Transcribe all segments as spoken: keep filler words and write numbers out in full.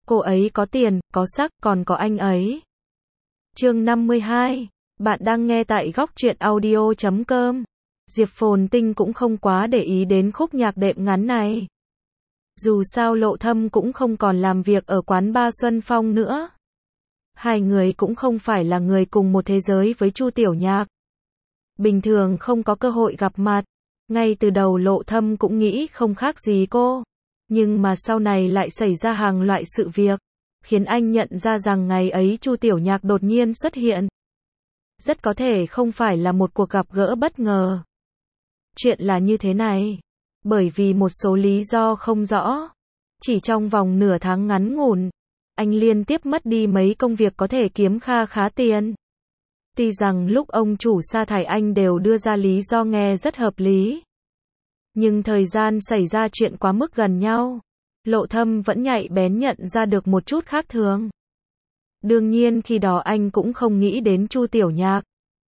Cô ấy có tiền, có sắc, còn có anh ấy. Chương năm mươi hai. Bạn đang nghe tại góc truyện audio chấm com. Diệp Phồn Tinh cũng không quá để ý đến khúc nhạc đệm ngắn này. Dù sao Lộ Thâm cũng không còn làm việc ở quán bar Xuân Phong nữa. Hai người cũng không phải là người cùng một thế giới với Chu Tiểu Nhạc. Bình thường không có cơ hội gặp mặt. Ngay từ đầu Lộ Thâm cũng nghĩ không khác gì cô. Nhưng mà sau này lại xảy ra hàng loại sự việc, khiến anh nhận ra rằng ngày ấy Chu Tiểu Nhạc đột nhiên xuất hiện. Rất có thể không phải là một cuộc gặp gỡ bất ngờ. Chuyện là như thế này. Bởi vì một số lý do không rõ, chỉ trong vòng nửa tháng ngắn ngủn, anh liên tiếp mất đi mấy công việc có thể kiếm kha khá tiền. Tuy rằng lúc ông chủ sa thải anh đều đưa ra lý do nghe rất hợp lý. Nhưng thời gian xảy ra chuyện quá mức gần nhau, Lộ Thâm vẫn nhạy bén nhận ra được một chút khác thường. Đương nhiên khi đó anh cũng không nghĩ đến Chu Tiểu Nhạc.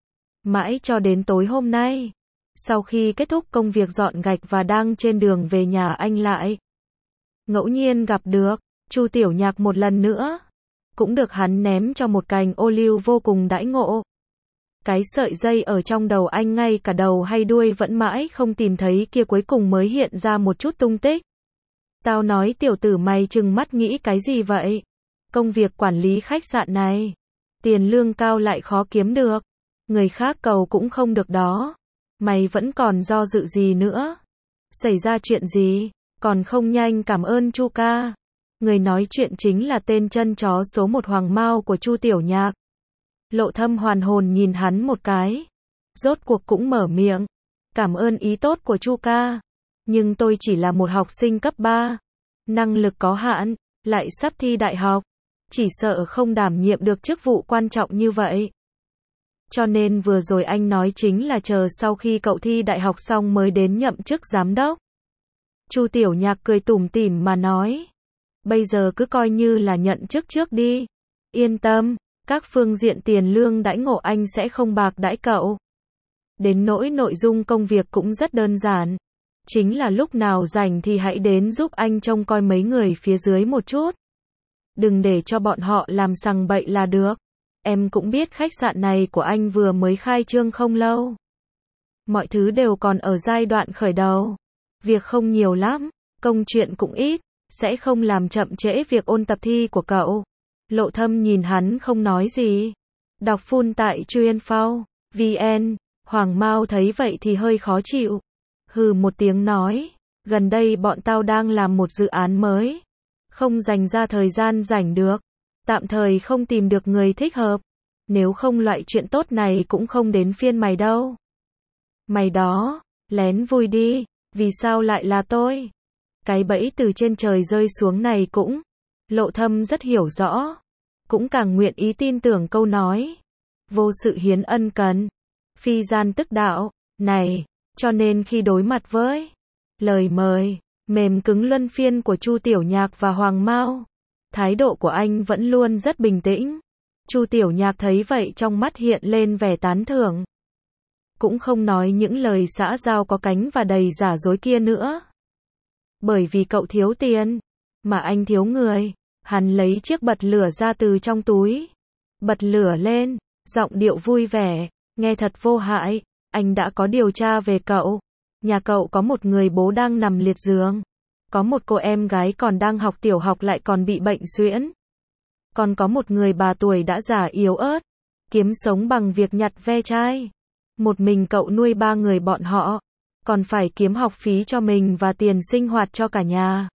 Mãi cho đến tối hôm nay, sau khi kết thúc công việc dọn gạch và đang trên đường về nhà anh lại ngẫu nhiên gặp được Chu Tiểu Nhạc một lần nữa, cũng được hắn ném cho một cành ô liu vô cùng đãi ngộ. Cái sợi dây ở trong đầu anh ngay cả đầu hay đuôi vẫn mãi không tìm thấy kia cuối cùng mới hiện ra một chút tung tích. Tao nói tiểu tử mày trừng mắt nghĩ cái gì vậy? Công việc quản lý khách sạn này, tiền lương cao lại khó kiếm được, người khác cầu cũng không được đó. Mày vẫn còn do dự gì nữa? Xảy ra chuyện gì? Còn không nhanh cảm ơn Chu ca. Người nói chuyện chính là tên chân chó số một Hoàng Mao của Chu Tiểu Nhạc. Lộ Thâm hoàn hồn nhìn hắn một cái, rốt cuộc cũng mở miệng. Cảm ơn ý tốt của Chu ca, nhưng tôi chỉ là một học sinh cấp ba, năng lực có hạn, lại sắp thi đại học, chỉ sợ không đảm nhiệm được chức vụ quan trọng như vậy. Cho nên vừa rồi anh nói chính là chờ sau khi cậu thi đại học xong mới đến nhậm chức giám đốc. Chu Tiểu Nhạc cười tủm tỉm mà nói, bây giờ cứ coi như là nhận chức trước đi. Yên tâm, các phương diện tiền lương đãi ngộ anh sẽ không bạc đãi cậu. Đến nỗi nội dung công việc cũng rất đơn giản. Chính là lúc nào rảnh thì hãy đến giúp anh trông coi mấy người phía dưới một chút. Đừng để cho bọn họ làm sằng bậy là được. Em cũng biết khách sạn này của anh vừa mới khai trương không lâu. Mọi thứ đều còn ở giai đoạn khởi đầu. Việc không nhiều lắm, công chuyện cũng ít, sẽ không làm chậm trễ việc ôn tập thi của cậu. Lộ Thâm nhìn hắn không nói gì. Đọc full tại chuyên.phao, vn, Hoàng Mao thấy vậy thì hơi khó chịu. Hừ một tiếng nói, gần đây bọn tao đang làm một dự án mới. Không dành ra thời gian rảnh được. Tạm thời không tìm được người thích hợp. Nếu không loại chuyện tốt này cũng không đến phiên mày đâu. Mày đó, lén vui đi, vì sao lại là tôi? Cái bẫy từ trên trời rơi xuống này cũng, Lộ Thâm rất hiểu rõ. Cũng càng nguyện ý tin tưởng câu nói. Vô sự hiến ân cần, phi gian tức đạo, này. Cho nên khi đối mặt với lời mời, mềm cứng luân phiên của Chu Tiểu Nhạc và Hoàng Mao, thái độ của anh vẫn luôn rất bình tĩnh. Chu Tiểu Nhạc thấy vậy trong mắt hiện lên vẻ tán thưởng. Cũng không nói những lời xã giao có cánh và đầy giả dối kia nữa. Bởi vì cậu thiếu tiền, mà anh thiếu người. Hắn lấy chiếc bật lửa ra từ trong túi. Bật lửa lên, giọng điệu vui vẻ, nghe thật vô hại. Anh đã có điều tra về cậu. Nhà cậu có một người bố đang nằm liệt giường. Có một cô em gái còn đang học tiểu học lại còn bị bệnh suyễn. Còn có một người bà tuổi đã già yếu ớt, kiếm sống bằng việc nhặt ve chai. Một mình cậu nuôi ba người bọn họ, còn phải kiếm học phí cho mình và tiền sinh hoạt cho cả nhà.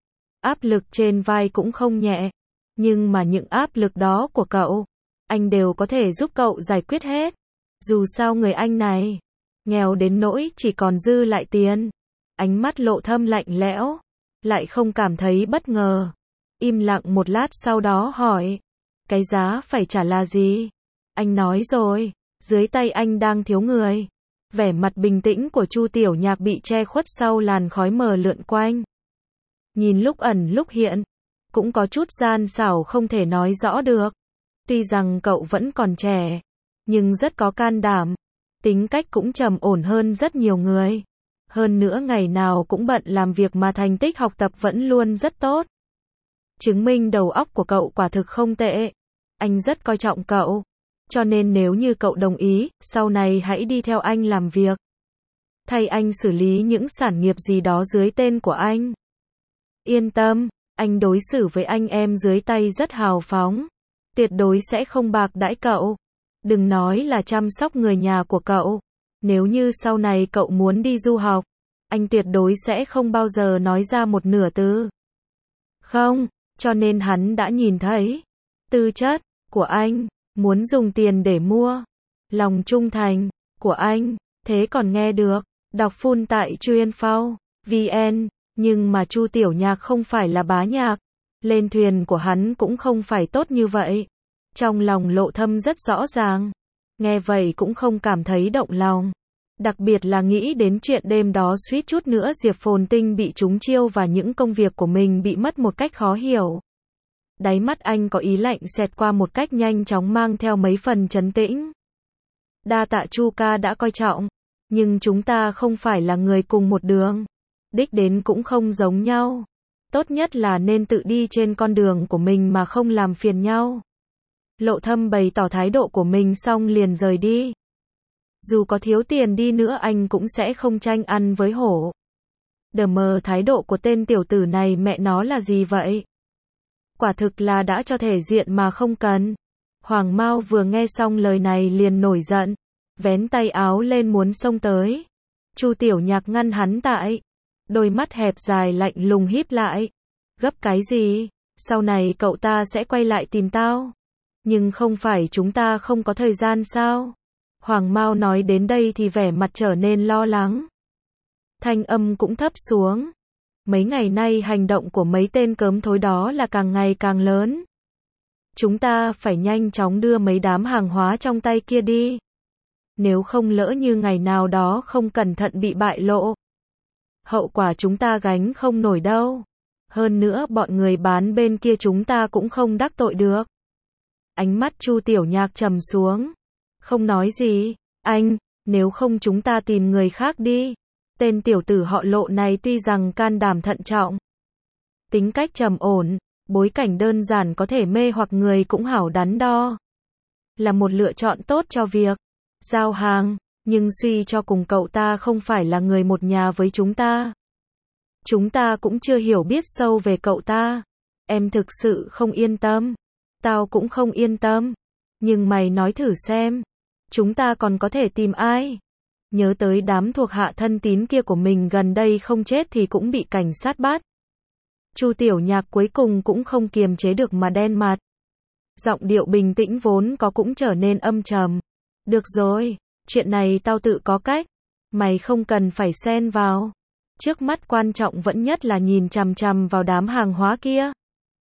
Áp lực trên vai cũng không nhẹ. Nhưng mà những áp lực đó của cậu, anh đều có thể giúp cậu giải quyết hết. Dù sao người anh này, nghèo đến nỗi chỉ còn dư lại tiền. Ánh mắt Lộ Thâm lạnh lẽo, lại không cảm thấy bất ngờ. Im lặng một lát sau đó hỏi, cái giá phải trả là gì? Anh nói rồi, dưới tay anh đang thiếu người. Vẻ mặt bình tĩnh của Chu Tiểu Nhạc bị che khuất sau làn khói mờ lượn quanh. Nhìn lúc ẩn lúc hiện, cũng có chút gian xảo không thể nói rõ được. Tuy rằng cậu vẫn còn trẻ, nhưng rất có can đảm. Tính cách cũng trầm ổn hơn rất nhiều người. Hơn nữa ngày nào cũng bận làm việc mà thành tích học tập vẫn luôn rất tốt. Chứng minh đầu óc của cậu quả thực không tệ. Anh rất coi trọng cậu. Cho nên nếu như cậu đồng ý, sau này hãy đi theo anh làm việc. Thay anh xử lý những sản nghiệp gì đó dưới tên của anh. Yên tâm, anh đối xử với anh em dưới tay rất hào phóng. Tuyệt đối sẽ không bạc đãi cậu. Đừng nói là chăm sóc người nhà của cậu. Nếu như sau này cậu muốn đi du học, anh tuyệt đối sẽ không bao giờ nói ra một nửa từ không, cho nên hắn đã nhìn thấy tư chất của anh, muốn dùng tiền để mua lòng trung thành của anh, thế còn nghe được. Đọc full tại chuyên.phao vn, nhưng mà Chu Tiểu Nhạc không phải là bá nhạc, lên thuyền của hắn cũng không phải tốt như vậy. Trong lòng Lộ Thâm rất rõ ràng, nghe vậy cũng không cảm thấy động lòng. Đặc biệt là nghĩ đến chuyện đêm đó suýt chút nữa Diệp Phồn Tinh bị trúng chiêu và những công việc của mình bị mất một cách khó hiểu. Đáy mắt anh có ý lạnh xẹt qua một cách nhanh chóng mang theo mấy phần trấn tĩnh. Đa tạ Chu ca đã coi trọng, nhưng chúng ta không phải là người cùng một đường. Đích đến cũng không giống nhau. Tốt nhất là nên tự đi trên con đường của mình mà không làm phiền nhau. Lộ Thâm bày tỏ thái độ của mình xong liền rời đi. Dù có thiếu tiền đi nữa anh cũng sẽ không tranh ăn với hổ. Đờ mờ thái độ của tên tiểu tử này mẹ nó là gì vậy? Quả thực là đã cho thể diện mà không cần. Hoàng Mao vừa nghe xong lời này liền nổi giận, vén tay áo lên muốn xông tới. Chu Tiểu Nhạc ngăn hắn tại. Đôi mắt hẹp dài lạnh lùng híp lại. Gấp cái gì? Sau này cậu ta sẽ quay lại tìm tao. Nhưng không phải chúng ta không có thời gian sao? Hoàng Mao nói đến đây thì vẻ mặt trở nên lo lắng. Thanh âm cũng thấp xuống. Mấy ngày nay hành động của mấy tên cớm thối đó là càng ngày càng lớn. Chúng ta phải nhanh chóng đưa mấy đám hàng hóa trong tay kia đi. Nếu không lỡ như ngày nào đó không cẩn thận bị bại lộ. Hậu quả chúng ta gánh không nổi đâu. Hơn nữa bọn người bán bên kia chúng ta cũng không đắc tội được. Ánh mắt Chu Tiểu Nhạc trầm xuống. Không nói gì. Anh, nếu không chúng ta tìm người khác đi. Tên tiểu tử họ Lộ này tuy rằng can đảm thận trọng, tính cách trầm ổn, bối cảnh đơn giản có thể mê hoặc người cũng hảo đắn đo. Là một lựa chọn tốt cho việc giao hàng, nhưng suy cho cùng cậu ta không phải là người một nhà với chúng ta. Chúng ta cũng chưa hiểu biết sâu về cậu ta. Em thực sự không yên tâm. Tao cũng không yên tâm. Nhưng mày nói thử xem. Chúng ta còn có thể tìm ai? Nhớ tới đám thuộc hạ thân tín kia của mình gần đây không chết thì cũng bị cảnh sát bắt. Chu Tiểu Nhạc cuối cùng cũng không kiềm chế được mà đen mặt. Giọng điệu bình tĩnh vốn có cũng trở nên âm trầm. Được rồi, chuyện này tao tự có cách. Mày không cần phải xen vào. Trước mắt quan trọng vẫn nhất là nhìn chằm chằm vào đám hàng hóa kia.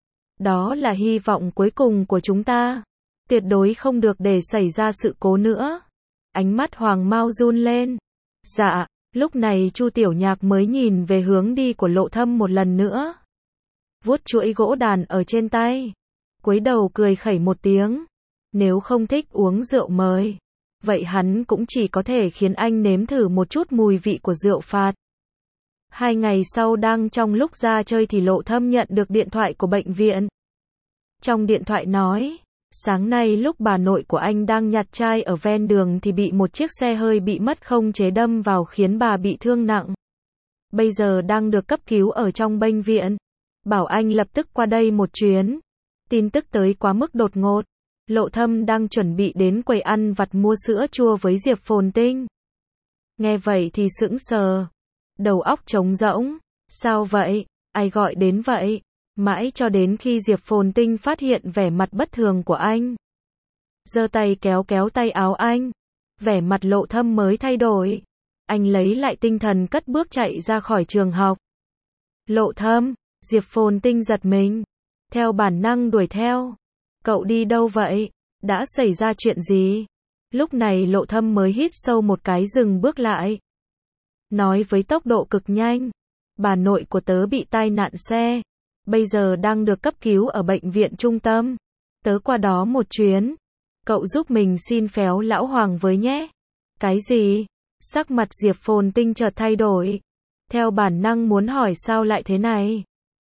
Đó là hy vọng cuối cùng của chúng ta. Tuyệt đối không được để xảy ra sự cố nữa. Ánh mắt Hoàng Mao run lên. Dạ, lúc này Chu Tiểu Nhạc mới nhìn về hướng đi của Lộ Thâm một lần nữa. Vuốt chuỗi gỗ đàn ở trên tay. Cúi đầu cười khẩy một tiếng. Nếu không thích uống rượu mời, vậy hắn cũng chỉ có thể khiến anh nếm thử một chút mùi vị của rượu phạt. Hai ngày sau đang trong lúc ra chơi thì Lộ Thâm nhận được điện thoại của bệnh viện. Trong điện thoại nói, sáng nay lúc bà nội của anh đang nhặt chai ở ven đường thì bị một chiếc xe hơi bị mất khống chế đâm vào khiến bà bị thương nặng. Bây giờ đang được cấp cứu ở trong bệnh viện. Bảo anh lập tức qua đây một chuyến. Tin tức tới quá mức đột ngột. Lộ Thâm đang chuẩn bị đến quầy ăn vặt mua sữa chua với Diệp Phồn Tinh. Nghe vậy thì sững sờ. Đầu óc trống rỗng. Sao vậy? Ai gọi đến vậy? Mãi cho đến khi Diệp Phồn Tinh phát hiện vẻ mặt bất thường của anh. Giơ tay kéo kéo tay áo anh. Vẻ mặt Lộ Thâm mới thay đổi. Anh lấy lại tinh thần cất bước chạy ra khỏi trường học. Lộ Thâm, Diệp Phồn Tinh giật mình. Theo bản năng đuổi theo. Cậu đi đâu vậy? Đã xảy ra chuyện gì? Lúc này Lộ Thâm mới hít sâu một cái dừng bước lại. Nói với tốc độ cực nhanh. Bà nội của tớ bị tai nạn xe. Bây giờ đang được cấp cứu ở bệnh viện trung tâm. Tớ qua đó một chuyến. Cậu giúp mình xin phéo lão Hoàng với nhé. Cái gì? Sắc mặt Diệp Phồn Tinh chợt thay đổi. Theo bản năng muốn hỏi sao lại thế này.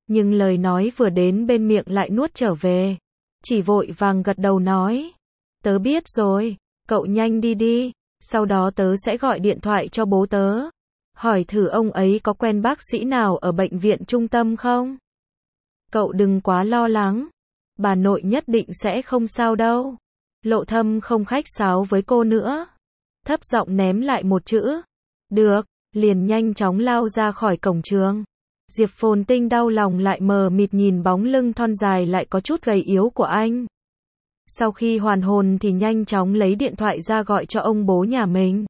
Nhưng lời nói vừa đến bên miệng lại nuốt trở về. Chỉ vội vàng gật đầu nói. Tớ biết rồi, cậu nhanh đi đi, sau đó tớ sẽ gọi điện thoại cho bố tớ. Hỏi thử ông ấy có quen bác sĩ nào ở bệnh viện trung tâm không? Cậu đừng quá lo lắng, bà nội nhất định sẽ không sao đâu. Lộ Thâm không khách sáo với cô nữa. Thấp giọng ném lại một chữ. Được, liền nhanh chóng lao ra khỏi cổng trường. Diệp Phồn Tinh đau lòng lại mờ mịt nhìn bóng lưng thon dài lại có chút gầy yếu của anh. Sau khi hoàn hồn thì nhanh chóng lấy điện thoại ra gọi cho ông bố nhà mình.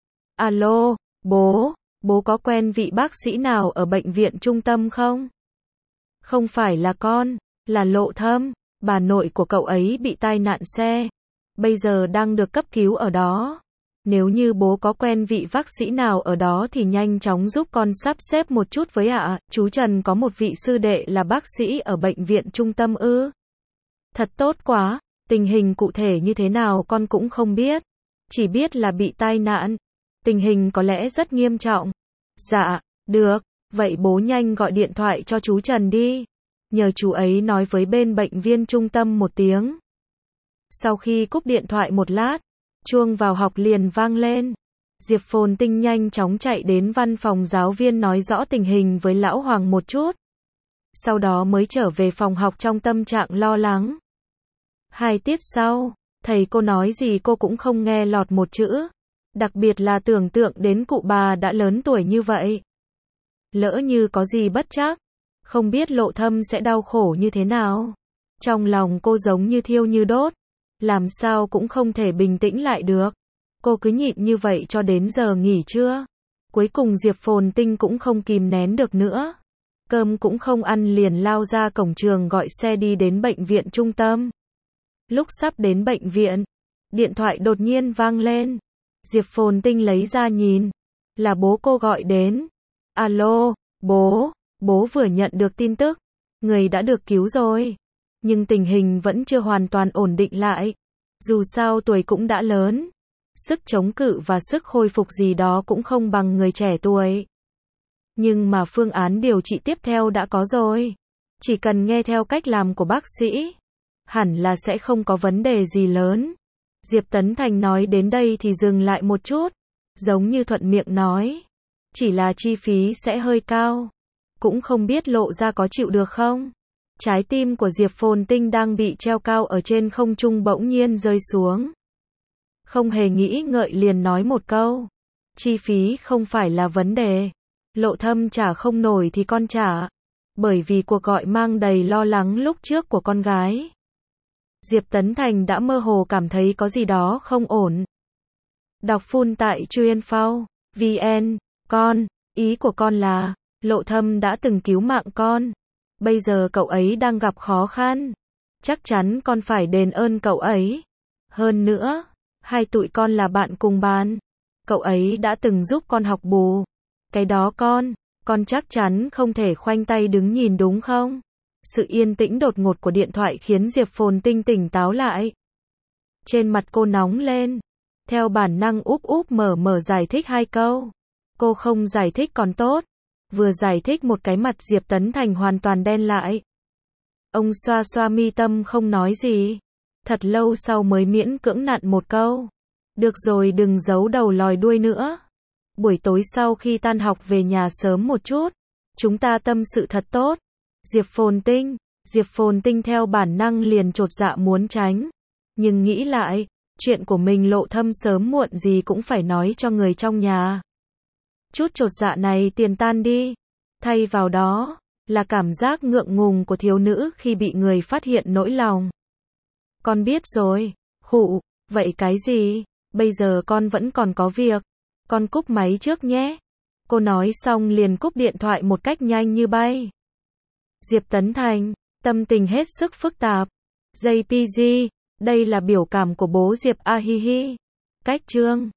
Alo, bố, bố có quen vị bác sĩ nào ở bệnh viện trung tâm không? Không phải là con, là Lộ Thâm, bà nội của cậu ấy bị tai nạn xe, bây giờ đang được cấp cứu ở đó. Nếu như bố có quen vị bác sĩ nào ở đó thì nhanh chóng giúp con sắp xếp một chút với ạ. À. Chú Trần có một vị sư đệ là bác sĩ ở bệnh viện trung tâm ư? Thật tốt quá, tình hình cụ thể như thế nào con cũng không biết. Chỉ biết là bị tai nạn, tình hình có lẽ rất nghiêm trọng. Dạ, được, vậy bố nhanh gọi điện thoại cho chú Trần đi. Nhờ chú ấy nói với bên bệnh viên trung tâm một tiếng. Sau khi cúp điện thoại một lát, chuông vào học liền vang lên. Diệp Phồn Tinh nhanh chóng chạy đến văn phòng giáo viên nói rõ tình hình với Lão Hoàng một chút. Sau đó mới trở về phòng học trong tâm trạng lo lắng. Hai tiết sau, thầy cô nói gì cô cũng không nghe lọt một chữ. Đặc biệt là tưởng tượng đến cụ bà đã lớn tuổi như vậy. Lỡ như có gì bất trắc, không biết Lộ Thâm sẽ đau khổ như thế nào. Trong lòng cô giống như thiêu như đốt. Làm sao cũng không thể bình tĩnh lại được. Cô cứ nhịn như vậy cho đến giờ nghỉ trưa. Cuối cùng Diệp Phồn Tinh cũng không kìm nén được nữa. Cơm cũng không ăn liền lao ra cổng trường gọi xe đi đến bệnh viện trung tâm. Lúc sắp đến bệnh viện, điện thoại đột nhiên vang lên. Diệp Phồn Tinh lấy ra nhìn. Là bố cô gọi đến. Alo, bố, bố vừa nhận được tin tức. Người đã được cứu rồi. Nhưng tình hình vẫn chưa hoàn toàn ổn định lại. Dù sao tuổi cũng đã lớn. Sức chống cự và sức hồi phục gì đó cũng không bằng người trẻ tuổi. Nhưng mà phương án điều trị tiếp theo đã có rồi. Chỉ cần nghe theo cách làm của bác sĩ, hẳn là sẽ không có vấn đề gì lớn. Diệp Tấn Thành nói đến đây thì dừng lại một chút. Giống như thuận miệng nói. Chỉ là chi phí sẽ hơi cao. Cũng không biết Lộ ra có chịu được không? Trái tim của Diệp Phồn Tinh đang bị treo cao ở trên không trung bỗng nhiên rơi xuống. Không hề nghĩ ngợi liền nói một câu. Chi phí không phải là vấn đề. Lộ Thâm trả không nổi thì con trả. Bởi vì cuộc gọi mang đầy lo lắng lúc trước của con gái. Diệp Tấn Thành đã mơ hồ cảm thấy có gì đó không ổn. Đọc full tại Truyenphao chấm vn. Con, ý của con là, Lộ Thâm đã từng cứu mạng con. Bây giờ cậu ấy đang gặp khó khăn. Chắc chắn con phải đền ơn cậu ấy. Hơn nữa, hai tụi con là bạn cùng bàn. Cậu ấy đã từng giúp con học bù. Cái đó con, con chắc chắn không thể khoanh tay đứng nhìn đúng không? Sự yên tĩnh đột ngột của điện thoại khiến Diệp Phồn Tinh tỉnh táo lại. Trên mặt cô nóng lên. Theo bản năng úp úp mở mở giải thích hai câu. Cô không giải thích còn tốt. Vừa giải thích một cái mặt Diệp Tấn Thành hoàn toàn đen lại. Ông xoa xoa mi tâm không nói gì. Thật lâu sau mới miễn cưỡng nặn một câu. Được rồi đừng giấu đầu lòi đuôi nữa. Buổi tối sau khi tan học về nhà sớm một chút. Chúng ta tâm sự thật tốt. Diệp Phồn Tinh. Diệp Phồn Tinh theo bản năng liền chột dạ muốn tránh. Nhưng nghĩ lại, chuyện của mình Lộ Thâm sớm muộn gì cũng phải nói cho người trong nhà. Chút chột dạ này tiền tan đi. Thay vào đó, là cảm giác ngượng ngùng của thiếu nữ khi bị người phát hiện nỗi lòng. Con biết rồi, khụ, vậy cái gì? Bây giờ con vẫn còn có việc. Con cúp máy trước nhé. Cô nói xong liền cúp điện thoại một cách nhanh như bay. Diệp Tấn Thành, tâm tình hết sức phức tạp. gi pê giê, đây là biểu cảm của bố Diệp A Hi Hi. Cách chương